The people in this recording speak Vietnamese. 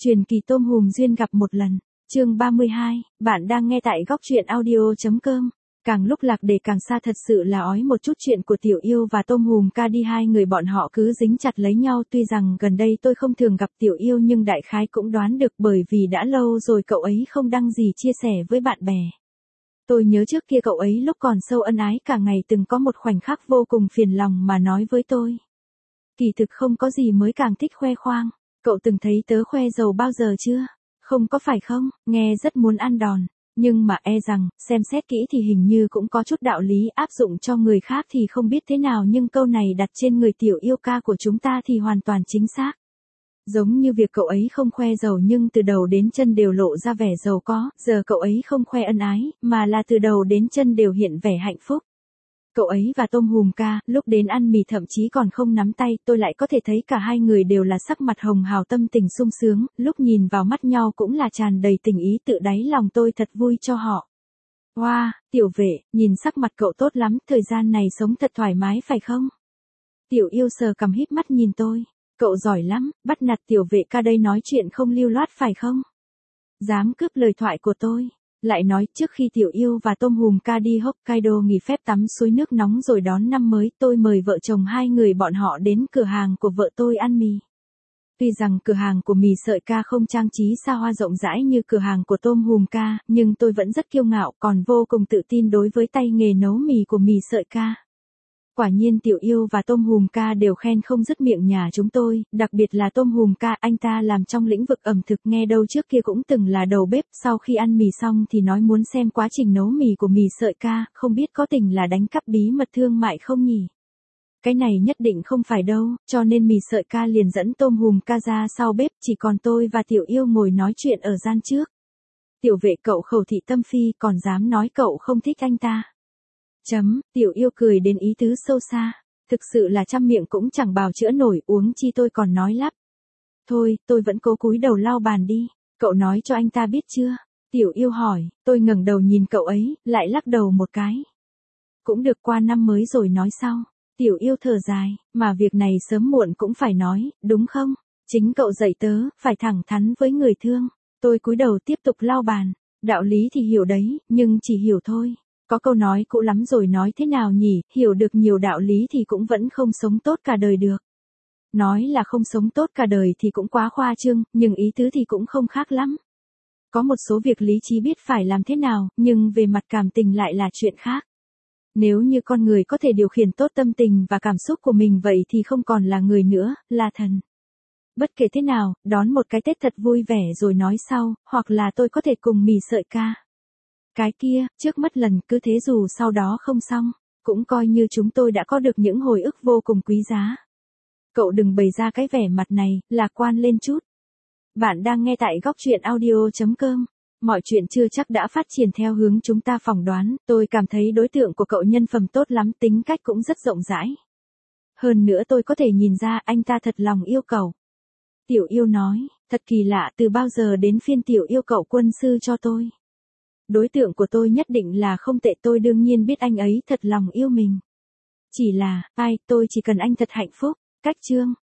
Truyền kỳ tôm hùm duyên gặp một lần, chương 32, bạn đang nghe tại góc truyện audio.com. Càng lúc lạc đề càng xa, thật sự là ói một chút chuyện của Tiểu Yêu và Tôm Hùm ca đi, hai người bọn họ cứ dính chặt lấy nhau. Tuy rằng gần đây tôi không thường gặp Tiểu Yêu nhưng đại khái cũng đoán được, bởi vì đã lâu rồi cậu ấy không đăng gì chia sẻ với bạn bè. Tôi nhớ trước kia cậu ấy lúc còn sâu ân ái cả ngày từng có một khoảnh khắc vô cùng phiền lòng mà nói với tôi. Kỳ thực không có gì mới càng thích khoe khoang. Cậu từng thấy tớ khoe giàu bao giờ chưa? Không có phải không? Nghe rất muốn ăn đòn. Nhưng mà e rằng, xem xét kỹ thì hình như cũng có chút đạo lý, áp dụng cho người khác thì không biết thế nào, nhưng câu này đặt trên người Tiểu Yêu ca của chúng ta thì hoàn toàn chính xác. Giống như việc cậu ấy không khoe giàu nhưng từ đầu đến chân đều lộ ra vẻ giàu có, giờ cậu ấy không khoe ân ái, mà là từ đầu đến chân đều hiện vẻ hạnh phúc. Cậu ấy và Tôm Hùm ca, lúc đến ăn mì thậm chí còn không nắm tay, tôi lại có thể thấy cả hai người đều là sắc mặt hồng hào, tâm tình sung sướng, lúc nhìn vào mắt nhau cũng là tràn đầy tình ý, tự đáy lòng tôi thật vui cho họ. Wow, Tiểu Vệ, nhìn sắc mặt cậu tốt lắm, thời gian này sống thật thoải mái phải không? Tiểu Yêu sờ cằm híp mắt nhìn tôi, cậu giỏi lắm, bắt nạt Tiểu Vệ ca đây nói chuyện không lưu loát phải không? Dám cướp lời thoại của tôi. Lại nói, trước khi Tiểu Yêu và Tôm Hùm ca đi Hokkaido nghỉ phép tắm suối nước nóng rồi đón năm mới, tôi mời vợ chồng hai người bọn họ đến cửa hàng của vợ tôi ăn mì. Tuy rằng cửa hàng của mì sợi ca không trang trí xa hoa rộng rãi như cửa hàng của Tôm Hùm ca, nhưng tôi vẫn rất kiêu ngạo, còn vô cùng tự tin đối với tay nghề nấu mì của mì sợi ca. Quả nhiên Tiểu Yêu và Tôm Hùm ca đều khen không dứt miệng nhà chúng tôi, đặc biệt là Tôm Hùm ca, anh ta làm trong lĩnh vực ẩm thực, nghe đâu trước kia cũng từng là đầu bếp, sau khi ăn mì xong thì nói muốn xem quá trình nấu mì của mì sợi ca, không biết có tình là đánh cắp bí mật thương mại không nhỉ? Cái này nhất định không phải đâu, cho nên mì sợi ca liền dẫn Tôm Hùm ca ra sau bếp, chỉ còn tôi và Tiểu Yêu ngồi nói chuyện ở gian trước. Tiểu Vệ, cậu khẩu thị tâm phi, còn dám nói cậu không thích anh ta. Tiểu Yêu cười đến ý tứ sâu xa, thực sự là trăm miệng cũng chẳng bào chữa nổi, uống chi tôi còn nói lắp. Thôi, tôi vẫn cố cúi đầu lau bàn đi, cậu nói cho anh ta biết chưa? Tiểu Yêu hỏi, tôi ngẩng đầu nhìn cậu ấy, lại lắc đầu một cái. Cũng được, qua năm mới rồi nói sau. Tiểu Yêu thở dài, mà việc này sớm muộn cũng phải nói, đúng không? Chính cậu dạy tớ, phải thẳng thắn với người thương. Tôi cúi đầu tiếp tục lau bàn, đạo lý thì hiểu đấy, nhưng chỉ hiểu thôi. Có câu nói cũ lắm rồi, nói thế nào nhỉ, hiểu được nhiều đạo lý thì cũng vẫn không sống tốt cả đời được. Nói là không sống tốt cả đời thì cũng quá khoa trương, nhưng ý tứ thì cũng không khác lắm. Có một số việc lý trí biết phải làm thế nào, nhưng về mặt cảm tình lại là chuyện khác. Nếu như con người có thể điều khiển tốt tâm tình và cảm xúc của mình vậy thì không còn là người nữa, là thần. Bất kể thế nào, đón một cái Tết thật vui vẻ rồi nói sau, hoặc là tôi có thể cùng mì sợi ca. Cái kia, trước mất lần, cứ thế dù sau đó không xong, cũng coi như chúng tôi đã có được những hồi ức vô cùng quý giá. Cậu đừng bày ra cái vẻ mặt này, lạc quan lên chút. Bạn đang nghe tại góc truyện audio.com. Mọi chuyện chưa chắc đã phát triển theo hướng chúng ta phỏng đoán, tôi cảm thấy đối tượng của cậu nhân phẩm tốt lắm, tính cách cũng rất rộng rãi. Hơn nữa tôi có thể nhìn ra anh ta thật lòng yêu cậu. Tiểu Yêu nói, thật kỳ lạ, từ bao giờ đến phiên Tiểu Yêu cậu quân sư cho tôi. Đối tượng của tôi nhất định là không tệ, tôi đương nhiên biết anh ấy thật lòng yêu mình. Chỉ là, tôi chỉ cần anh thật hạnh phúc. Cách chương.